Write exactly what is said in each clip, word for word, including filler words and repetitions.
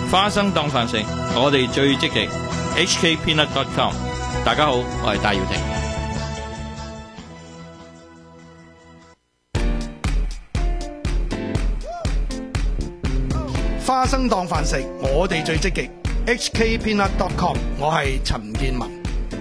花生當飯食，我哋最積極。H K Peanut dot com， 大家好，我係戴耀廷。 花生當飯食，我哋最積極。H K Peanut dot com， 我係陳建文。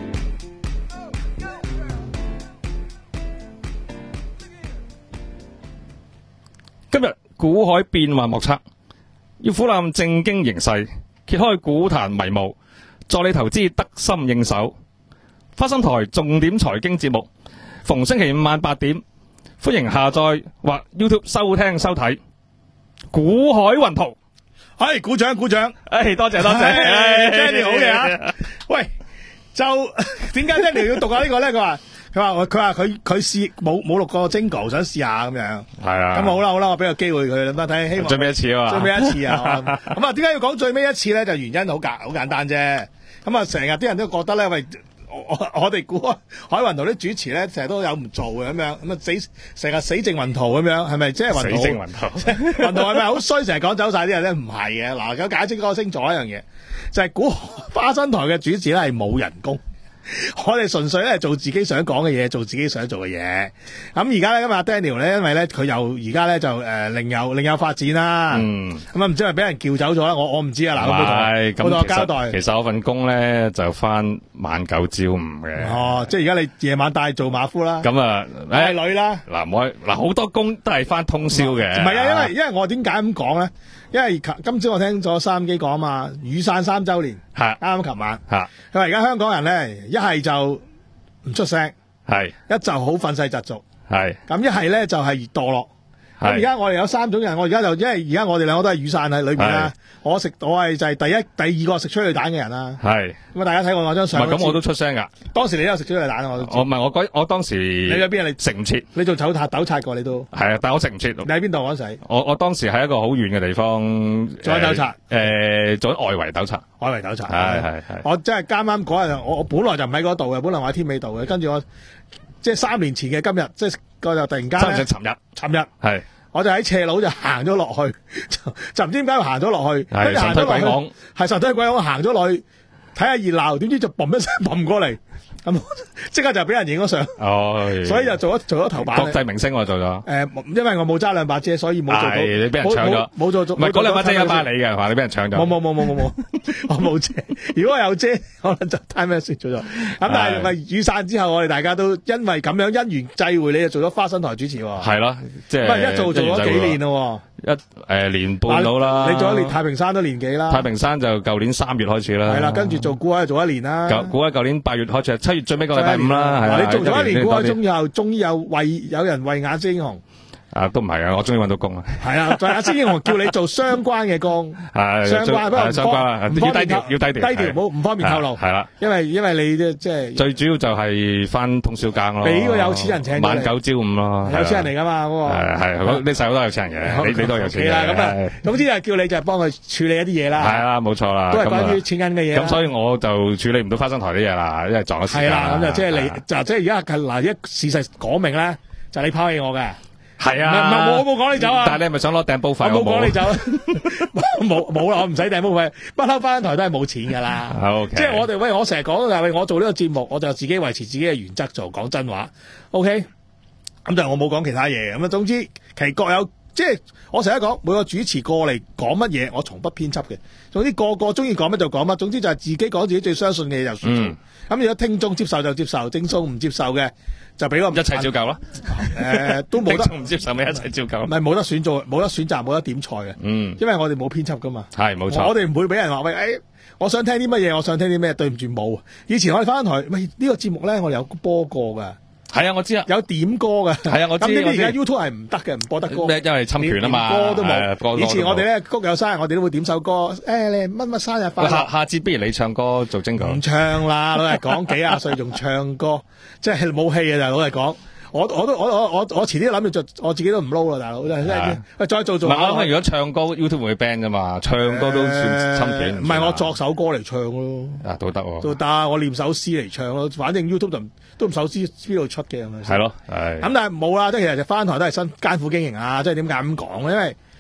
今日股海變幻莫測，要俯瞰正經形勢，揭開股壇迷霧，助你投資得心應手。花生台重點財經節目，逢星期五晚八點，歡迎下載或 YouTube 收聽收睇。股海雲圖。 係鼓掌鼓掌， 誒，多謝多謝 ，Danny 好嘢啊！喂，就點解 Danny 要讀下呢個咧？佢話佢話佢話佢佢試冇冇錄過 Jingle， 想試下咁樣。係啊，咁好啦好啦，我俾個機會佢啦，睇希望最尾一次啊嘛， 最尾一次啊！咁啊，點解要講最尾一次咧？就原因好簡好簡單啫。咁啊，成日啲人都覺得咧，喂。我我哋估海雲圖啲主持咧，成日都有唔做嘅咁樣，咁啊死成日死剩雲圖咁樣，係咪即係雲圖？ 死剩雲圖， 雲圖係咪好衰？成日講走晒啲人咧，唔係嘅。嗱，咁解釋個清楚一樣嘢，就係、是、估花生台嘅主持咧係冇人工。我哋純粹咧做自己想講嘅嘢，做自己想做嘅嘢。咁而家咧，今日阿 Daniel 咧，因為咧佢又而家咧就誒、呃、另有另有發展啦。嗯。咁啊，唔知係咪俾人叫走咗啦？我我唔知啊。嗱，咁冇同我交代。 其實我份工咧就翻晚九朝五嘅。 哦，即係而家你夜晚帶做馬夫啦。 咁啊， 係女啦。 嗱，冇嗱好多工都係翻通宵嘅。 唔係啊，因為因為我點解咁講咧？因為今朝我聽咗收音機講啊嘛，雨傘三週年係啱啱琴晚係。佢話而家香港人咧，一係就唔出聲，係一就好憤世嫉俗，係咁一係咧就係墮落。咁而家我哋有三種人，我而家就因為而家我哋兩個都係雨傘喺裏邊啦。我食我係就係第一、第二個食催淚彈嘅人啦。係咁啊！大家睇過我張相。唔係咁，我都出聲噶。當時你都有食催淚彈，我都知。我唔係我嗰我當時。你喺邊啊？你食唔切？你做走塔糾察過你都。係啊，但係我食唔切。你喺邊度嗰時？我我當時喺一個好遠嘅地方。做緊糾察。誒，做緊外圍糾察。外圍糾察。係係係。我真係啱啱嗰日，我我本來就唔喺嗰度嘅，本來我喺天美道嘅，跟住我即係三年前嘅今日，即係個就突然間。即係尋日。尋日。係。我就喺斜路就行咗落去，就就唔知點解行咗落去，跟住行咗落去，係神推鬼講行咗落去睇下熱鬧，點知就嘣一聲嘣過嚟，咁即刻就俾人影咗相。哦，所以就做咗做咗頭版。國際明星我做咗。誒，因為我冇揸兩把遮，所以冇做到。係你俾人搶咗，冇做到。唔係嗰兩把遮一把你嘅，話你俾人搶咗。冇冇冇冇冇冇，我冇遮。如果我有遮，可能就 time message 咗咗。咁但係咪雨傘之後，我哋大家都因為咁樣因緣際會，你就做咗花生台主持喎。係咯，即係。唔係一做做咗幾年咯。一誒年半到啦。你做一年太平山都年幾啦？太平山就舊年三月開始啦。係啦，跟住做股海做一年啦。股海舊年八月開始，七月最尾個禮拜五啦。係你做咗一年股海，終於後終於有為有人慧眼識英雄。啊，都唔係啊，我終於揾到工啊。係啊，就阿識英雄叫你做相關嘅工。係相關，不過相關啦，要低調，要低調，低調，唔好唔方便透露。係啦，因為因為你即係最主要就係翻通宵更咯。俾個有錢人請。晚九朝五咯。有錢人嚟噶嘛嗰個。係係，你細佬都有錢人嘅，你你都有錢嘅。咁啊，總之就叫你就係幫佢處理一啲嘢啦。係啊，冇錯啦。都係關於錢銀嘅嘢。咁所以我就處理唔到花生台啲嘢啦，因為撞咗時間。係啦，咁就即係你就即係而家嗱，一事實講明咧，就你拋棄我嘅。係啊，唔係我冇講你走啊！但係你係咪想攞訂煲費？我冇講你走，冇冇啦，我唔使訂煲費，不嬲翻台都係冇錢噶啦。Okay. 即係我哋喂，我成日講就係我做呢個節目，我就自己維持自己嘅原則做，講真話。OK，咁就我冇講其他嘢。咁啊，總之其各有，即係我成日講每個主持過嚟講乜嘢，我從不編輯嘅。總之個個中意講乜就講乜，總之就係自己講自己最相信嘅嘢就算做。咁、嗯、如果聽眾接受就接受，正數唔接受嘅。就俾我一切照舊咯，誒、呃、都冇得唔接受咪一切照舊，唔係冇得選做，冇得選擇，冇得點菜嘅，嗯，因為我哋冇編輯噶嘛，係冇錯，我哋唔會俾人話喂，誒、哎，我想聽啲乜嘢，我想聽啲咩，對唔住冇，以前我哋翻台，喂呢、這個節目咧，我哋有播過噶。係啊，我知啊，有點歌嘅。係啊，我知。咁呢啲而家 YouTube 係唔得嘅，唔播得歌。咩？因為侵權啊嘛。歌都冇。以前我哋咧谷有生日，我哋都會點首歌。誒、哎，你乜乜生日快樂。下下節不如你唱歌做精講。唔唱啦，老實講，幾廿歲仲唱歌，即係冇氣啊！大佬嚟講，我我都我我我我遲啲諗住做，我自己都唔撈啦，大佬真係。喂，再做做。唔係我諗，如果唱歌 YouTube 會 ban 噶嘛，唱歌都算侵權。唔係我作首歌嚟唱咯。啊，都得喎。都得，我念首詩嚟唱咯。反正 YouTube 就都唔首詩邊度出嘅咁樣。係咯，係。咁但係冇啦，即係其實就翻台都係新艱苦經營啊！即係點解咁講咧？因為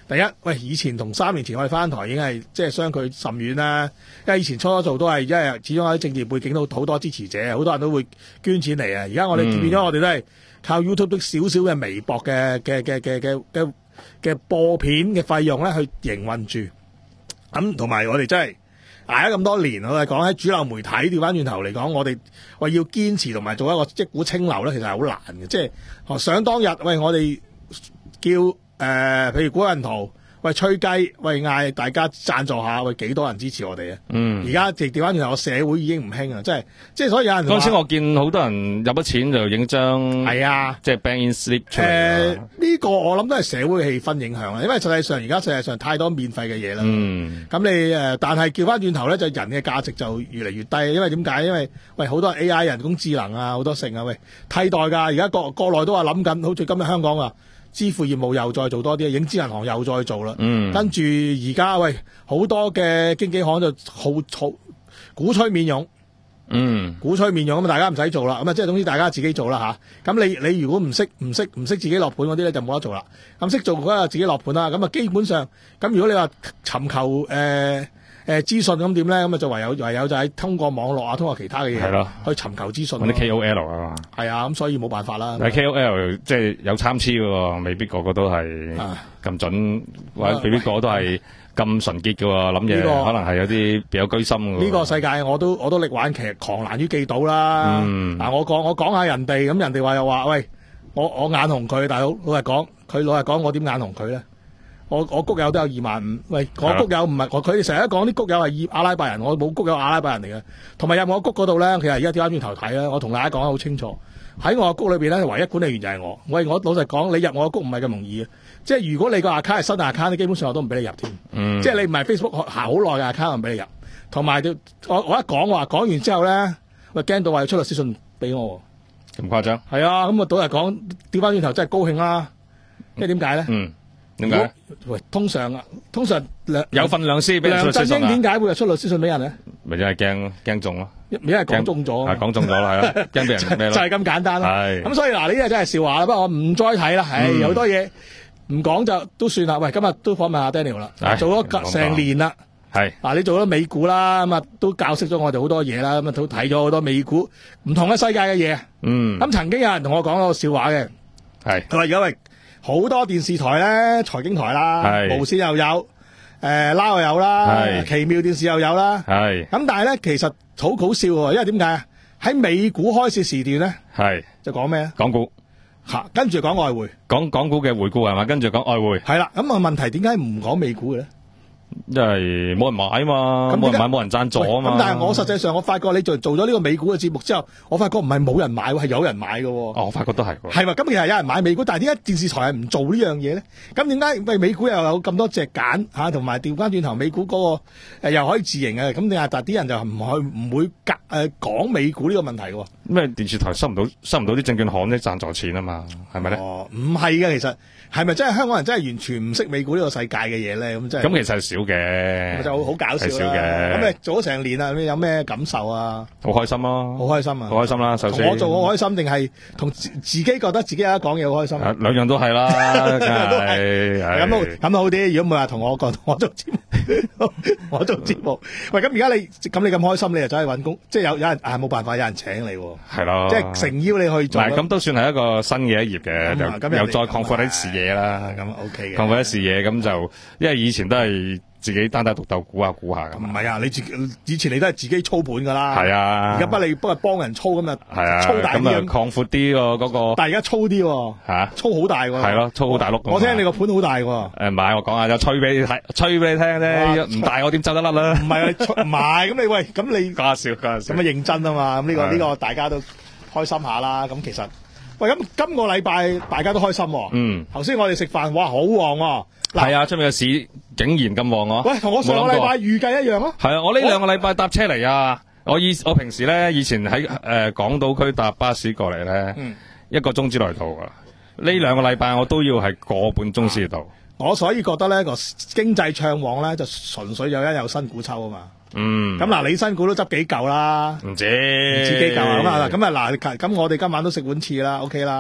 第一，喂，以前同三年前我哋翻台已經係即係相距甚遠啦。因為以前初初做都係，因為始終喺政治背景都好多支持者，好多人都會捐錢嚟啊。而家我哋變咗，我哋都係靠 YouTube 的少少嘅微博嘅嘅嘅嘅嘅嘅嘅播片嘅費用咧去營運住。咁同埋我哋真係捱咗咁多年，我哋講喺主流媒體調翻轉頭嚟講，我哋喂要堅持同埋做一個一股清流咧，其實係好難嘅。即係想當日，喂我哋叫誒、呃，譬如古人圖，喂吹雞，喂嗌大家贊助下，喂幾多人支持我哋啊？嗯，而家直調翻轉頭，個社會已經唔興啊！即係即係，所以有人嗰陣時我見好多人入咗錢就影張係啊， 即係 bank in slip 出嚟。 誒呢個我諗都係社會嘅氣氛影響啊，因為實際上而家世界上太多免費嘅嘢啦。嗯，咁你誒、呃，但係調翻轉頭咧，就人嘅價值就越嚟越低，因為點解？因為喂好多 A I 人工智能啊，好多成啊，喂替代㗎。而家國國內都話諗緊，好似今日香港啊。支付業務又再做多啲，影子銀行又再做啦。嗯，跟住而家喂好多嘅經紀行就好好鼓吹免佣。嗯，鼓吹免佣咁大家唔使做啦。咁啊，即係總之大家自己做啦吓。咁你你如果唔識唔識唔識自己落盤嗰啲咧，就冇得做啦。咁識做嗰個自己落盤啦。咁啊，基本上咁如果你話尋求誒。呃誒資訊咁點咧？咁啊就唯有唯有就係通過網絡啊，通過其他嘅嘢去尋求資訊。 揾啲 K O L 啊嘛。係啊，咁所以冇辦法啦。 但係 K O L 即係有參差嘅喎，未必個個都係咁準，或者未必個個都係咁純潔嘅喎。諗嘢可能係有啲別有居心嘅。 呢個世界我都我都力挽其狂瀾於既倒啦。嗯。嗱，我講我講下人哋，咁人哋話又話喂，我我眼紅佢，大佬老實講，佢老實講，我點眼紅佢咧？我我谷友都有二萬五，喂，我谷友唔係我佢哋成日講啲谷友係阿拉伯人，我冇谷友阿拉伯人嚟嘅。同埋入我谷嗰度咧，其實而家調翻轉頭睇咧，我同大家講得好清楚，喺我谷裏邊咧，唯一管理員就係我。喂，我老實講，你入我谷唔係咁容易嘅，即係如果你個 account 係新 account，你基本上我都唔俾你入添。嗯，即係你唔係 Facebook 行好耐嘅 account，唔俾你入。同埋我我一講話講完之後咧，喂驚到話要出律師信俾我。 咁誇張？ 係啊，咁我倒係講調翻轉頭真係高興啦。因為點解咧？ 嗯。點解？ 喂，通常啊，通常有份律師俾人出律師信啊？ 梁振英點解會出律師信俾人咧？ 咪因為驚驚中咯， 因為講中咗， 係講中咗啦，係啦，驚俾人咩咯？ 就係咁簡單啦。係咁，所以嗱，呢啲真係笑話啦。不過我唔再睇啦，唉，有好多嘢唔講就都算啦。喂，今日都訪問下 Daniel 啦，做咗成年啦，係嗱，你做咗美股啦，咁啊都教識咗我哋好多嘢啦，咁啊都睇咗好多美股唔同嘅世界嘅嘢。嗯，咁曾經有人同我講個笑話嘅，係佢話而家喂。好多電視台咧，財經台啦，無線又有，誒、呃，撈又有啦，奇妙電視又有啦，係。咁但係咧，其實好好笑喎，因為點解啊？喺美股開市時段咧，係就講咩啊？港股吓，跟住講外匯，講港股嘅回顧係嘛？跟住講外匯，係啦。咁啊，問題點解唔講美股嘅咧？因為冇人買啊嘛，冇人買冇人贊助啊嘛。咁但係我實際上我發覺你做做咗呢個美股嘅節目之後，我發覺唔係冇人買，係有人買嘅。哦，我發覺都係。係嘛，咁其實有人買美股，但係點解電視台係唔做呢樣嘢咧？咁點解喂美股又有咁多隻揀吓，同埋調翻轉頭美股嗰、那個誒、呃、又可以自營嘅？咁點解但係啲人就唔去唔會隔誒講美股呢個問題嘅？咩電視台收唔到收唔到啲證券行啲贊助錢啊嘛？係咪咧？哦，唔係嘅，其實係咪真係香港人真係完全唔識美股呢個世界嘅嘢咧？咁真係咁其實係少嘅，就好搞笑啦。咁你做咗成年啦，你有咩感受啊？好開心咯，好開心啊，好開心啦。首先我做好開心，定係同自自己覺得自己有得講嘢好開心？兩樣都係啦，係咁都咁都好啲。如果唔係話同我講，我做節目，我做節目。喂，咁而家你咁你咁開心，你又走去搵工，即係有有人啊冇辦法，有人請你，係咯，即係誠邀你去做。咁都算係一個新嘅一頁嘅，又再擴闊啲視野啦。咁 OK 嘅，擴闊啲視野咁就，因為以前都係。自己單打獨鬥估下估下咁。唔係啊，你自己以前你都係自己操盤噶啦。係啊。而家不你不過幫人操咁啊。係啊。操大啲咁。擴闊啲個嗰個。但係而家粗啲喎。嚇。粗好大喎。係咯，粗好大碌。我聽你個盤好大喎。誒唔係，我講下就吹俾你睇，吹俾你聽啫。唔大我點走得甩啦？唔係啊，唔係咁你喂，咁你。講下笑，講下笑。咁啊認真啊嘛，咁呢個呢個大家都開心下啦。咁其實，喂咁今個禮拜大家都開心喎。嗯。頭先我哋食飯，哇好旺喎。係啊，出面嘅市竟然咁旺啊！喂，同我上個禮拜預計一樣咯。係啊，我呢兩個禮拜搭車嚟啊！我以我平時咧，以前喺誒港島區搭巴士過嚟咧，嗯、一個鐘之內到噶。呢兩個禮拜我都要係個半鐘先到。我所以覺得咧個經濟暢旺咧，就純粹有一有新股抽啊嘛。嗯。咁嗱，你新股都執幾嚿啦？唔知唔知幾嚿啊？咁啊咁啊嗱，咁我哋今晚都食碗翅啦 ，OK 啦。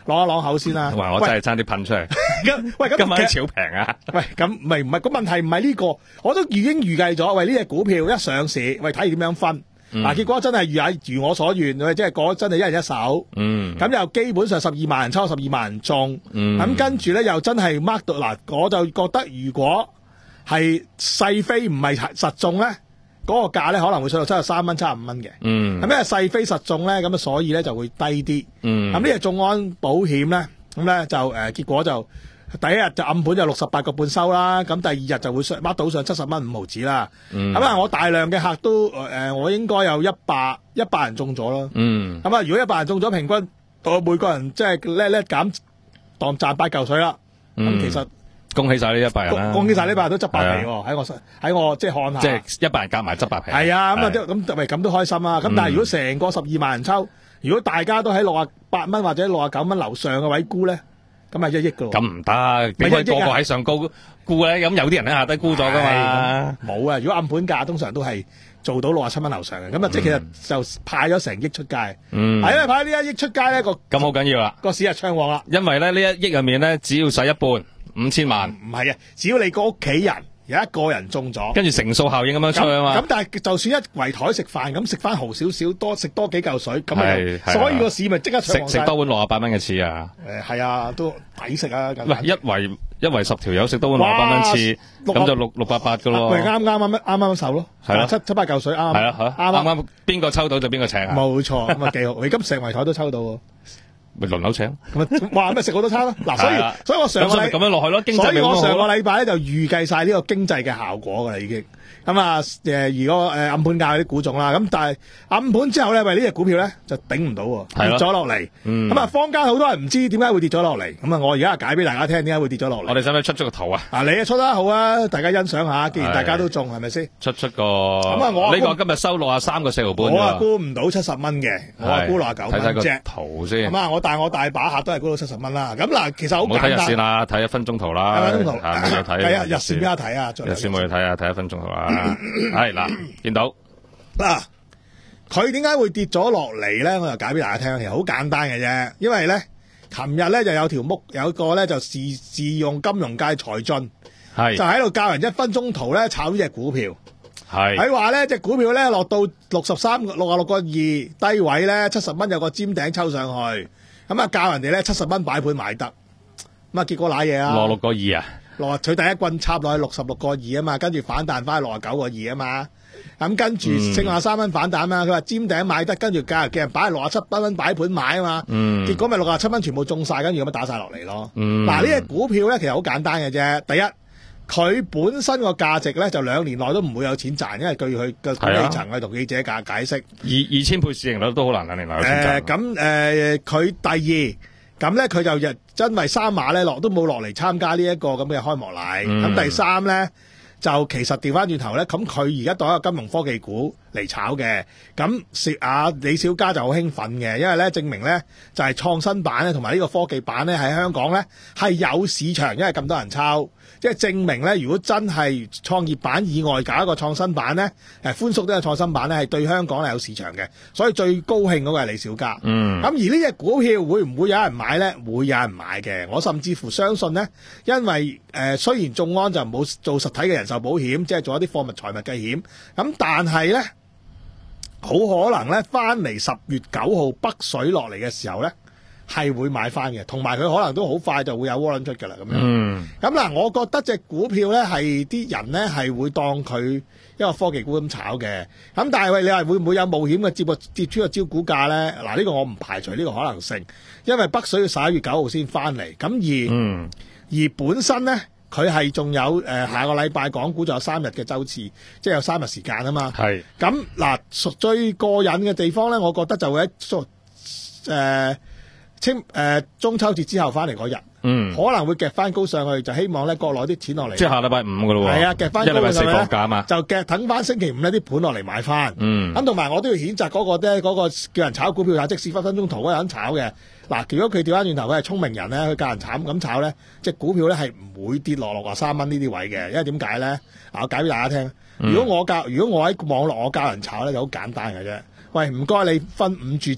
攞一攞口先啦。 哇！我真係爭啲噴出嚟。 咁喂，咁今晚超平啊！ 喂，咁唔係唔係個問題唔係呢個，我都已經預計咗。喂，呢隻股票一上市，喂睇點樣分。嗱、嗯，結果真係如係如我所願，即係嗰真係一人一手。嗯，咁又基本上十二萬人抽，十二萬人中。嗯，咁跟住咧又真係 mark 到嗱，我就覺得如果係細飛唔係實中咧，嗰、那個價咧可能會上到七十三蚊、七十五蚊嘅。嗯，咁因為細飛實中咧，咁啊所以咧就會低啲。嗯，咁呢隻眾安保險咧，咁咧就誒、呃、結果就。第一日就暗盤就六十八個半收啦，咁第二日就會上 mark 到上七十蚊五毫子啦。咁、嗯、啊，我大量嘅客都誒、呃，我應該有一百一百人中咗咯。嗯，咁啊，如果一百人中咗，平均我每個人即係叻叻減當賺八嚿水啦。咁、嗯、其實恭喜晒呢一百人啦！ 恭喜晒呢一百人都執百皮喎，喺我喺我即係看下。 即係一百人夾埋執百皮。係啊，咁啊咁咪咁都開心啊！咁、嗯、但係如果成個十二萬人抽，如果大家都喺六啊八蚊或者六啊九蚊樓上嘅位沽咧？咁咪一億噶喎， 咁唔得，點解個個喺上高沽咧？咁有啲人喺下低沽咗噶嘛？ 冇啊！如果暗盤價通常都係做到六十七蚊樓上嘅，咁啊即係其實就派咗成億出街。嗯，係因為派呢一億出街咧個咁好緊要啦， 個市係暢旺啦。 因為咧呢一億入面咧，只要使一半五千萬， 唔係啊，只要你個屋企人有一個人中咗， 跟住乘數效應咁樣出啊嘛。 咁但係就算一圍台食飯咁食翻豪少少，多食多幾嚿水，咁啊，所以個市咪即刻食食多碗六十八蚊嘅翅啊！ 誒係啊，都抵食啊！ 喂，一圍一圍十條友食多碗六十八蚊翅，咁就六六百八噶咯。 咪啱啱啱啱啱手咯，係啦，七七八嚿水啱。 係啊，啱啱啱邊個抽到就邊個請啊！ 冇錯，咁啊幾好。你今成圍台都抽到喎。 咪輪流請， 咁啊，哇！咩食好多餐咯，嗱，所以所以我上個禮咁樣落去咯，經濟所以我上個禮拜咧就預計晒呢個經濟嘅效果噶啦，已經咁啊誒，如果誒暗盤價嗰啲股種啦，咁但係暗盤之後咧，喂呢隻股票咧就頂唔到喎，跌咗落嚟，咁啊坊間好多人唔知點解會跌咗落嚟，咁啊我而家解俾大家聽點解會跌咗落嚟。 我哋使唔使出出個圖啊？ 啊，你啊出得好啊，大家欣賞下，既然大家都中係咪先？ 出出個咁啊，我呢個今日收六十三個四毫半， 我啊估唔到七十蚊嘅，我啊估六十九蚊啫。睇睇個圖先。 咁啊，我但係我大把客都係估到七十蚊啦。咁嗱，其實好簡單。 唔好睇日線啦，睇一分鐘圖啦。 一分鐘圖啊，冇睇。 係啊，日線邊家睇啊？ 日線冇嘢睇啊，睇一分鐘圖啦。係嗱，見到嗱，佢點解會跌咗落嚟咧？我就解俾大家聽，其實好簡單嘅啫。因為咧，琴日咧就有條木有個咧就自自用金融界財進，係就喺度教人一分鐘圖咧炒呢隻股票。係佢話咧隻股票咧落到六十三六啊六個二低位咧七十蚊有個尖頂抽上去，咁啊教人哋咧七十蚊擺盤買得，咁啊結果瀨嘢啊， 落六個二啊， 落佢第一棍插落去六十六個二啊嘛，跟住反彈翻去六啊九個二啊嘛，咁跟住剩下三蚊反彈啊嘛，佢話尖頂買得，跟住教人叫人擺六啊七蚊擺盤買啊嘛，嗯、結果咪六啊七蚊全部中晒，跟住咁樣打晒落嚟咯。嗱呢隻股票咧其實好簡單嘅啫，第一。佢本身個價值咧就兩年內都唔會有錢賺，因為據佢嘅管理層去同記者解解釋， 二二千倍市盈率都好難兩年內有錢賺。 咁誒佢第二咁咧佢就日因為三馬咧落都冇落嚟參加呢一個咁嘅開幕禮，咁、嗯、第三咧就其實調翻轉頭咧，咁佢而家當一個金融科技股嚟炒嘅，咁薛阿李小加就好興奮嘅，因為咧證明咧就係、是、創新版咧同埋呢個科技版咧喺香港咧係有市場，因為咁多人抄。即係證明咧，如果真係創業板以外搞一個創新版咧，誒寬鬆啲嘅創新版咧，係對香港係有市場嘅，所以最高興嗰個係李小加。嗯。咁而呢隻股票會唔會有人買咧？會有人買嘅。我甚至乎相信咧，因為誒、呃、雖然眾安就冇做實體嘅人壽保險，即係做一啲貨物財物嘅險，咁但係咧，好可能咧翻嚟十月九號北水落嚟嘅時候咧。係會買翻嘅，同埋佢可能都好快就會有窩輪出㗎啦，咁樣。嗯。咁嗱，我覺得隻股票咧係啲人咧係會當佢一個科技股咁炒嘅。咁但係喂，你話會唔會有冒險嘅接個跌出個招股價咧？嗱，呢個我唔排除呢個可能性，因為北水要十一月九號先翻嚟。咁而嗯而本身咧，佢係仲有誒、呃、下個禮拜港股仲有三日嘅週次，即係有三日時間啊嘛。係。咁嗱，最過癮嘅地方咧，我覺得就會喺誒。呃清誒、呃、中秋節之後翻嚟嗰日，嗯，可能會夾翻高上去，就希望咧國內啲錢落嚟。即係下禮拜五㗎咯喎。係啊，夾翻高上去。一禮拜四放假嘛。就夾等翻星期五呢啲盤落嚟買翻。嗯。咁同埋我都要譴責嗰個咧，嗰、嗰個叫人炒股票，即使分分鐘圖嗰個人炒嘅。嗱，如果佢調翻轉頭，佢係聰明人咧，佢教人慘咁炒咧，即係股票咧係唔會跌落六啊三蚊呢啲位嘅，因為點解咧？嗱，我解俾大家聽。如果我教，如果我喺網絡我教人炒咧，就好簡單嘅啫。喂，唔該你分五注錢。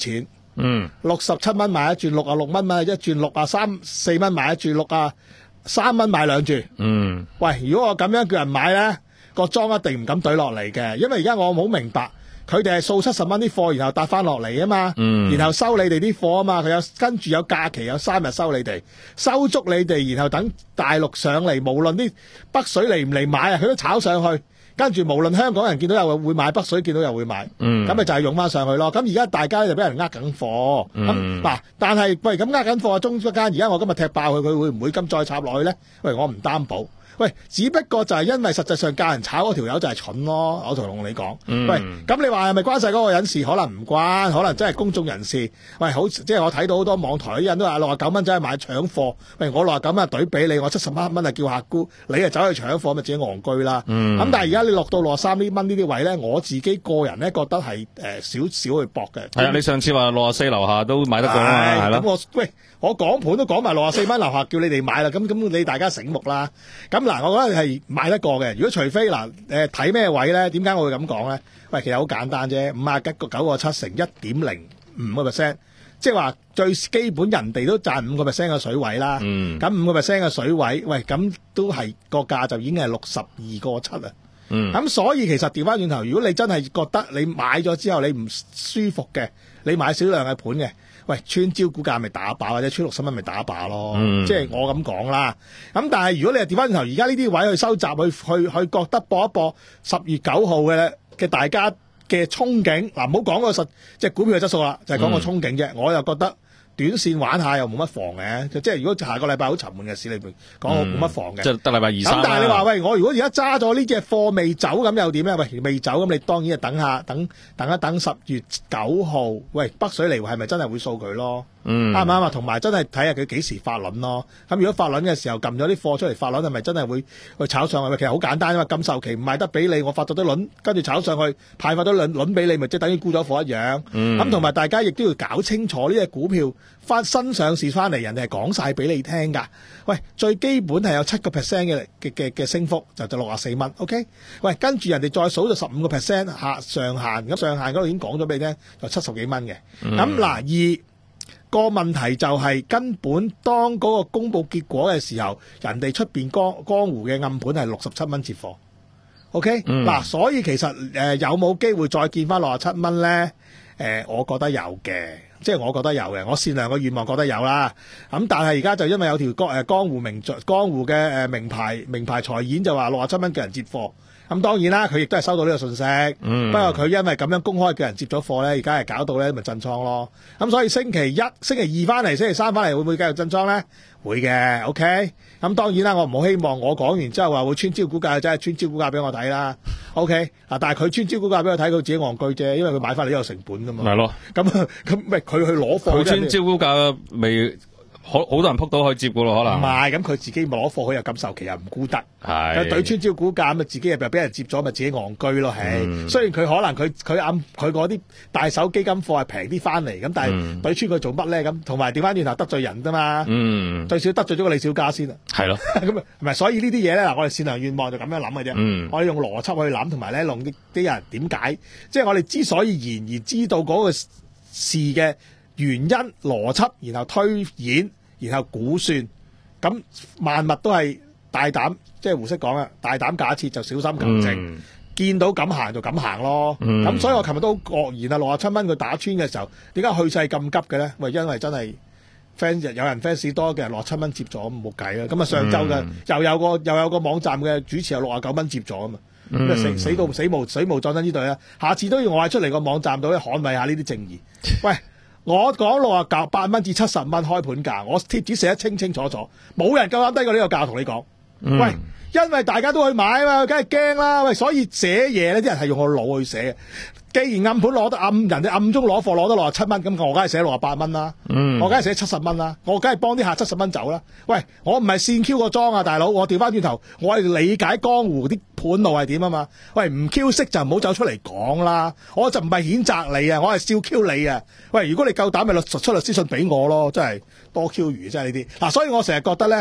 嗯，六十七蚊買一注，六啊六蚊買一注，六啊三四蚊買一注，六啊三蚊買兩注。嗯，喂，如果我咁樣叫人買咧，個莊一定唔敢懟落嚟嘅，因為而家我好明白。佢哋係掃七十蚊啲貨，然後搭翻落嚟啊嘛，嗯、然後收你哋啲貨啊嘛，佢有跟住有假期有三日收你哋，收足你哋，然後等大陸上嚟，無論啲北水嚟唔嚟買啊，佢都炒上去，跟住無論香港人見到又會買，北水見到又會買，咁咪、嗯、就係用翻上去咯。咁而家大家就俾人呃緊貨，咁嗱、嗯，但係喂咁呃緊貨中間，而家我今日踢爆佢，佢會唔會咁再插落去咧？喂，我唔擔保。喂，只不過就係因為實際上教人炒嗰條友就係蠢咯，我同你講。嗯、喂，咁你話係咪關晒嗰個人事？可能唔關，可能真係公眾人士。喂，好即係我睇到好多網台啲人都話六啊九蚊真係買搶貨。喂，我六啊九蚊懟俾你，我七十蚊蚊啊叫客沽，你啊走去搶貨咪自己戇居啦。咁、嗯、但係而家你落到六啊三呢蚊呢啲位咧，我自己個人咧覺得係誒少少去搏嘅。係啊， 你上次話六啊四樓下都買得過啦，係咯。咁我喂。我講盤都講埋六十四蚊樓下叫你哋買啦，咁咁你大家醒目啦。咁嗱，我覺得係買得過嘅。如果除非嗱，誒睇咩位咧？點解我會咁講咧？喂，其實好簡單啫，五啊九個九個七乘一點零五個 percent，即係話最基本人哋都賺五個 percent 嘅水位啦。嗯。咁五個 percent 嘅水位，喂，咁都係個價就已經係六十二個七啊。嗯。咁所以其實調翻轉頭，如果你真係覺得你買咗之後你唔舒服嘅，你買少量嘅盤嘅。喂，穿招股價咪打靶，或者穿六十蚊咪打靶咯，嗯、即係我咁講啦。咁但係如果你係調翻轉頭，而家呢啲位去收集，去去去覺得搏一搏十月九號嘅嘅大家嘅憧憬，嗱唔好講個實即係股票嘅質素啦，就係、是、講個憧憬啫。嗯、我又覺得短線玩下又冇乜妨嘅，即係如果下個禮拜好沉悶嘅市裏邊講，我冇乜妨嘅。即係得禮拜二三。咁但係你話喂，我如果而家揸咗呢隻貨未走咁又點咧？喂，未走咁你當然係等下，等等一等十月九號，喂北水嚟係咪真係會掃佢咯？嗯，啱唔啱啊？同埋真係睇下佢幾時發輪咯。咁如果發輪嘅時候撳咗啲貨出嚟發輪，係咪真係會去炒上去？其實好簡單啊嘛，禁售期唔賣得俾你，我發咗啲輪，跟住炒上去派發咗輪輪俾你，咪即係等於沽咗貨一樣。咁同埋大家亦都要搞清楚呢隻股票翻新上市翻嚟，人哋係講晒俾你聽㗎。喂，最基本係有七個 percent 嘅嘅嘅嘅升幅，就就六十四蚊。OK，喂，跟住人哋再數就十五個 percent 下上限，咁上限嗰度已經講咗俾你聽，就七十幾蚊嘅。咁嗱二。個問題就係根本當嗰個公佈結果嘅時候，人哋出邊江江湖嘅暗盤係六十七蚊接貨。OK，嗱、嗯啊，所以其實誒、呃、有冇機會再見翻六十七蚊咧？誒、呃，我覺得有嘅，即係我覺得有嘅，我善良嘅願望覺得有啦。咁、嗯、但係而家就因為有條江誒江湖名江湖嘅誒名牌名牌財演就話六十七蚊叫人接貨。咁當然啦，佢亦都係收到呢個信息。嗯、不過佢因為咁樣公開叫人接咗貨咧，而家係搞到咧咪震倉咯。咁所以星期一、星期二翻嚟，星期三翻嚟會唔會繼續震倉咧？會嘅。OK。咁當然啦，我唔好希望我講完之後話會穿招股價，真係穿招股價俾我睇啦。OK。啊，但係佢穿招股價俾我睇，佢自己戇居啫，因為佢買翻嚟都有成本噶嘛。係咯。咁咁咪佢去攞貨。佢穿招股價未？好好多人撲到去接噶咯，可能唔係咁，佢自己攞貨，佢又禁售期又唔沽得，係對穿招股價咁啊，自己又俾人接咗，咪自己戇居咯。係、嗯、雖然佢可能佢佢暗佢嗰啲大手基金貨係平啲翻嚟，咁但係對穿佢做乜咧？咁同埋調翻轉頭得罪人啫嘛，嗯，最少得罪咗個李小加先啦，係咯是的，咁啊唔係，所以呢啲嘢咧嗱，我哋善良願望就咁樣諗嘅啫，嗯、我哋用邏輯去諗，同埋咧用啲啲人點解，即係我哋之所以言而知道嗰個事嘅原因邏輯，然後推演。然後估算，咁萬物都係大膽，即係胡適講啊，大膽假設就小心求證，嗯、見到咁行就咁行咯。咁、嗯、所以我琴日都愕然啊，六十七蚊佢打穿嘅時候，點解去勢咁急嘅咧？喂，因為真係 fans 有人 fans 多嘅，六十七蚊接咗，冇計啦。咁啊上週嘅、嗯、又有個又有個網站嘅主持有六十九蚊接咗啊嘛，咁啊、嗯、死死到死無死無葬身之隊啊！下次都要我喺出嚟個網站度去捍衞下呢啲正義。喂！我講六啊九八蚊至七十蚊開盤價，我貼紙寫得清清楚楚，冇人夠膽低過呢個價同你講。嗯、喂，因為大家都去買啊嘛，梗係驚啦。喂，所以寫嘢呢啲人係用個腦去寫嘅。既然暗盤攞得暗，人哋暗中攞貨攞得六十七蚊，咁我梗係寫六十八蚊啦。嗯、我梗係寫七十蚊啦。我梗係幫啲客七十蚊走啦。喂，我唔係線 Q 個莊啊，大佬，我調翻轉頭，我係理解江湖啲盤路係點啊嘛。喂，唔 Q 識就唔好走出嚟講啦。我就唔係譴責你啊，我係笑 Q 你啊。喂，如果你夠膽咪律出律師信俾我咯，真係多 Q 餘真係呢啲。嗱，所以我成日覺得咧，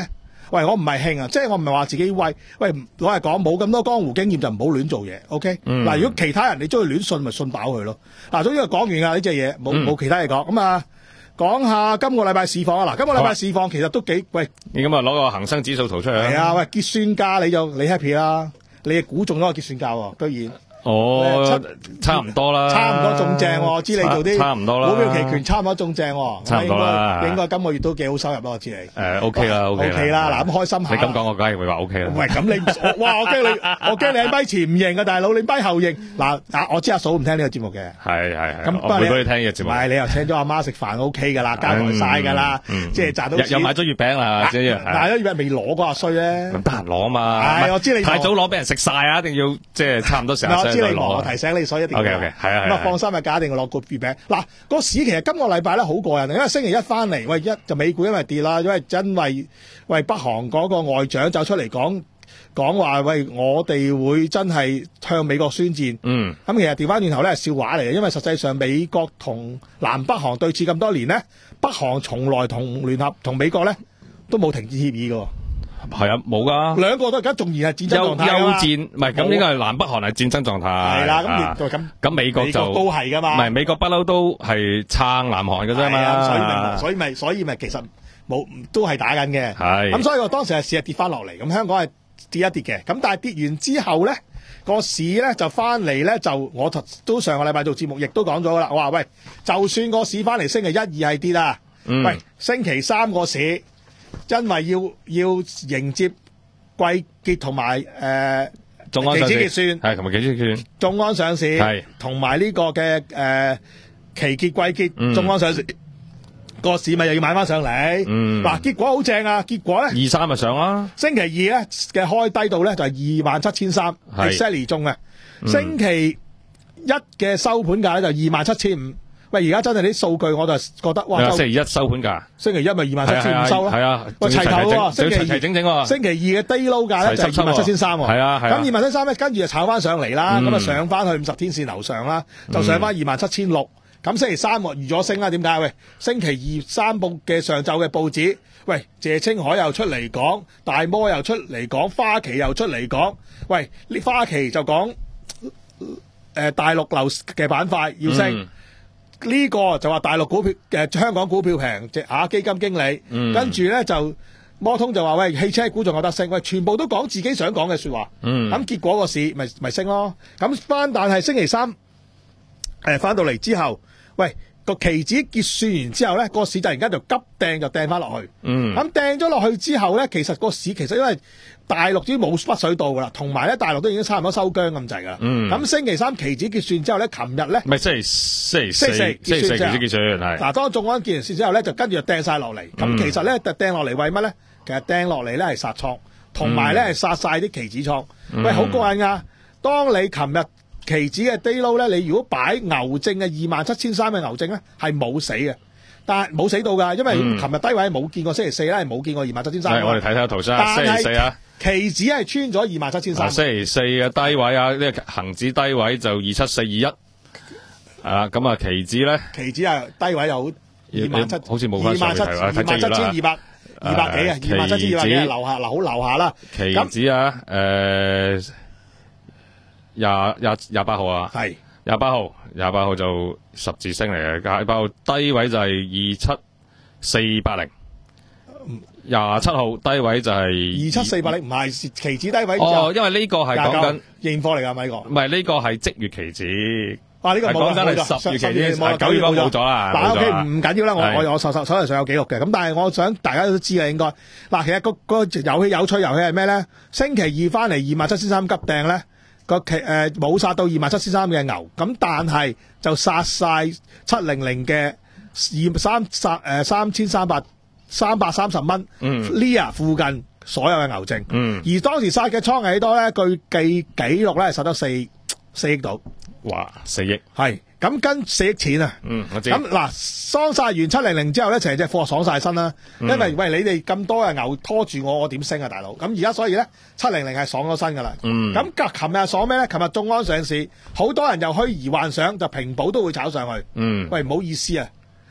喂，我唔係興啊，即係我唔係話自己威。喂，攞嚟講冇咁多江湖經驗就唔好亂做嘢。OK，嗱、嗯，如果其他人你中意亂信，咪信飽佢咯。嗱，總之講完啦呢隻嘢，冇冇、嗯、其他嘢講。咁啊，講下今個禮拜市況啊。嗱，今個禮拜市況其實都幾喂。 你咁啊，攞個恒生指數圖出嚟。 係啊，喂，結算價你就你 happy 啦，你估中咗個結算價喎，居然。 哦，差唔多啦， 差唔多中正，我知你做啲差唔多啦， 股票期權差唔多中正， 差唔多啦， 應該今個月都幾好收入咯，我知你。 誒，OK 啦，OK 啦，嗱咁開心下。 你咁講，我梗係會話 OK 啦。 喂，咁你，哇，我驚你，我驚你喺咪前唔認啊，大佬，你咪後認。嗱，啊，我知阿嫂唔聽呢個節目嘅。係係係。咁我會俾你聽呢個節目。唔係，你又請咗阿媽食飯 OK 噶啦，交代晒噶啦，即係賺到錢。 又買咗月餅啦，即係。 買咗月餅未攞過阿衰咧。 咁得閒攞嘛。係， 我知你太早攞俾人食晒啊，一定要即係差唔多時候先攞。 我提醒你，所以一定要。 OK OK， 係啊。咁啊， 放心啊，假定我攞個月餅。嗱，個市其實今個禮拜咧好過癮，因為星期一翻嚟，喂一就美股因為跌啦，因為因為喂北韓嗰個外長走出嚟講講話，喂我哋會真係向美國宣戰。嗯。咁其實調翻轉頭咧係笑話嚟嘅，因為實際上美國同南北韓對峙咁多年咧，北韓從來同聯合同美國咧都冇停戰協議㗎。 係啊，冇噶， 兩個都而家仲然係戰爭狀態休戰，唔係咁應該係南北韓係戰爭狀態。係啦，咁咁咁美國就都係噶嘛， 唔係美國不嬲都係撐南韓嘅啫嘛。 所以咪所以咪所以咪其實冇都係打緊嘅。係咁，所以我當時係市係跌翻落嚟，咁香港係跌一跌嘅。咁但係跌完之後咧，個市咧就翻嚟咧就我都上個禮拜做節目，亦都講咗噶啦。我話喂，就算個市翻嚟星期一二係跌啊，嗯、喂星期三個市。因為要要迎接季結同埋誒期指結算， 係同埋期指結算， 眾安上市，係同埋呢個嘅誒、呃、期結季結，眾、嗯、安上市個市咪又要買翻上嚟。嗱、嗯，結果好正啊！結果咧， 二三咪上啦。 星期二咧嘅開低度咧就係二萬七千三 ，exactly 中嘅。星期一嘅收盤價咧就二萬七千五。喂，而家真係啲數據我就覺得哇！ 星期一收盤價， 星期一咪二萬七千五收咯。係啊，喂齊頭喎，星期二齊整整喎。 星期二嘅低撈價咧就係二萬七千三喎。係啊係啊。咁二萬七千三咧，跟住就炒翻上嚟啦，咁啊上翻去五十天線樓上啦，就上翻二萬七千六。咁星期三預咗升啦，點解？喂，星期二三報嘅上晝嘅報紙，喂謝清海又出嚟講，大摩又出嚟講，花旗又出嚟講，喂呢花旗就講誒大陸樓嘅板塊要升。呢、這個就話大陸股票誒、呃、香港股票平，即係基金經理，嗯、跟住咧就摩通就話喂汽車股仲有得升，喂全部都講自己想講嘅說話，咁、嗯、結果個市咪咪升咯。咁翻但係星期三誒翻到嚟之後，喂個期指結算完之後咧，個市突然間就急掟就掟翻落去，咁掟咗落去之後咧，其實個市其實因為大陸啲冇北水到噶啦，同埋咧大陸都已經差唔多收姜咁滯噶啦。咁、嗯、星期三期指結算之後咧，琴日咧， 唔係星期星期四，星期四期指結算係。嗱，當眾安結完算之後咧，就跟住就掟晒落嚟。咁、嗯、其實咧，掟落嚟為乜咧？其實掟落嚟咧係殺倉，同埋咧係殺晒啲期指倉。嗯、喂，好過癮噶！當你琴日期指嘅低撈咧，你如果擺牛證嘅二萬七千三嘅牛證咧，係冇死嘅。但係冇死到噶，因為琴日低位冇見過星期四咧，係冇見過二萬七千三。係我哋睇睇圖先，星期四啊。期指係穿咗二萬七千三， 星期四嘅低位啊，呢個恒指低位就二七四二一，啊咁啊期指咧， 期指啊低位有二萬七， 好似冇翻上嚟係嘛， 二萬七千二百二百幾啊，二萬七千二百幾樓下，嗱好樓下啦。 期指啊，誒廿廿廿八號啊，係廿八號，廿八號就十字星嚟嘅，廿八號低位就係二七四八零。廿七號低位就係二七四八零，唔係期指低位。 哦，因為呢個係講緊現貨嚟噶，咪呢個？ 唔係呢個係即月期指。 啊，呢、這個冇講緊係十月期指， 九月冇咗啦。 嗱 OK，唔緊要啦，我我我手手手頭上有記錄嘅。咁但係我想大家都知嘅應該。嗱，其實個個遊戲有趣遊戲係咩咧？星期二翻嚟二萬七千三急掟咧，個期誒冇殺到二萬七千三嘅牛，咁但係就殺晒七零零嘅二三殺誒三千三百。三百三十蚊 L I A 附近所有嘅牛證，嗯、而當時殺嘅倉係幾多咧？據記記錄咧係殺得四四億度， 哇！四億係咁跟四億錢啊！ 嗯，我知。 咁嗱，喪晒完七零零之後咧，成隻貨爽晒身啦。因為、嗯、喂你哋咁多嘅牛拖住我，我點升啊，大佬？咁而家所以咧，七零零係爽咗身噶啦。嗯。咁隔琴日爽咩咧？琴日眾安上市，好多人又虛擬幻想，就平保都會炒上去。嗯。喂，唔好意思啊。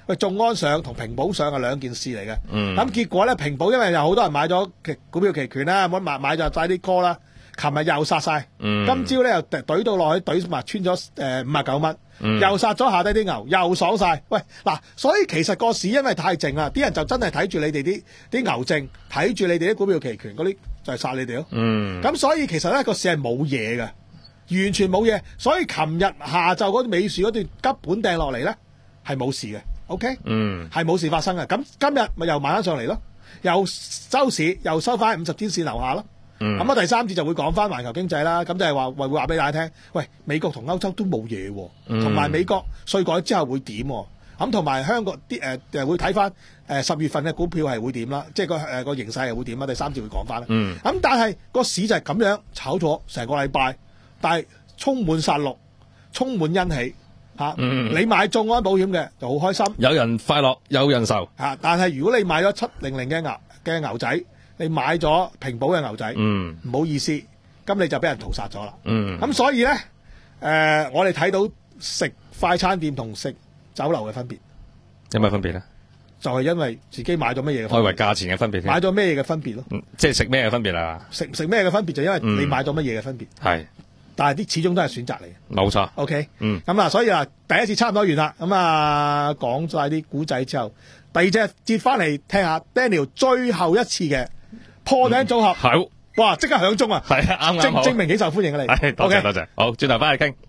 喂，眾安上同平保上係兩件事嚟嘅。咁、 嗯、 結果咧，平保因為有好多人買咗股票期權啦，冇買買咗晒啲 call 啦，琴日又殺晒、嗯，今朝咧又懟到落去，懟埋穿咗誒五十九蚊，又殺咗下低啲牛，又爽晒。喂，嗱，所以其實個市因為太靜啦，啲人就真係睇住你哋啲啲牛證，睇住你哋啲股票期權嗰啲就係殺你哋咯。咁、嗯、所以其實咧個市係冇嘢嘅。完全冇嘢，所以琴日下晝嗰啲尾市嗰段急本掟落嚟咧，係冇事嘅 ，OK， 嗯，係冇事發生嘅。咁今日咪又慢翻上嚟咯，又收市又收翻五十天線樓下咯。咁、嗯、啊第三節就會講翻環球經濟啦，咁就係話會會話俾大家聽，喂，美國同歐洲都冇嘢，同埋、嗯、美國稅改之後會點？咁同埋香港啲誒誒會睇翻誒十月份嘅股票係會點啦，即係個誒個形勢係會點啦。第三節會講翻啦。咁、嗯、但係個市就係咁樣炒咗成個禮拜。但係充滿殺戮，充滿欣喜嚇、啊嗯。你買眾安保險嘅就好開心， 有人快樂，有人愁嚇、啊。但係如果你買咗七零零嘅牛嘅牛仔，你買咗平保嘅牛仔，唔、嗯、好意思，咁你就俾人屠殺咗啦。咁、嗯、所以咧，誒、呃，我哋睇到食快餐店同食酒樓嘅分別， 有咩分別咧？ 就係、是、因為自己買咗乜嘢嘅分別， 我以為價錢嘅分別， 買咗咩嘢嘅分別咯？ 嗯、即係食咩嘅分別啊？ 食食咩嘅分別就因為你買咗乜嘢嘅分別。係、嗯。但係啲始終都係選擇嚟嘅， 冇錯。 OK， 嗯， 咁啊，所以啊，第一次差唔多完啦。咁啊，講晒啲古仔之後，第二隻接翻嚟聽下 Daniel 最後一次嘅破頂組合。好、嗯，哇！即刻響鐘啊！係啊，啱啱好，證明幾受歡迎啊你。係，多謝、okay. 多謝。好，轉頭翻嚟傾。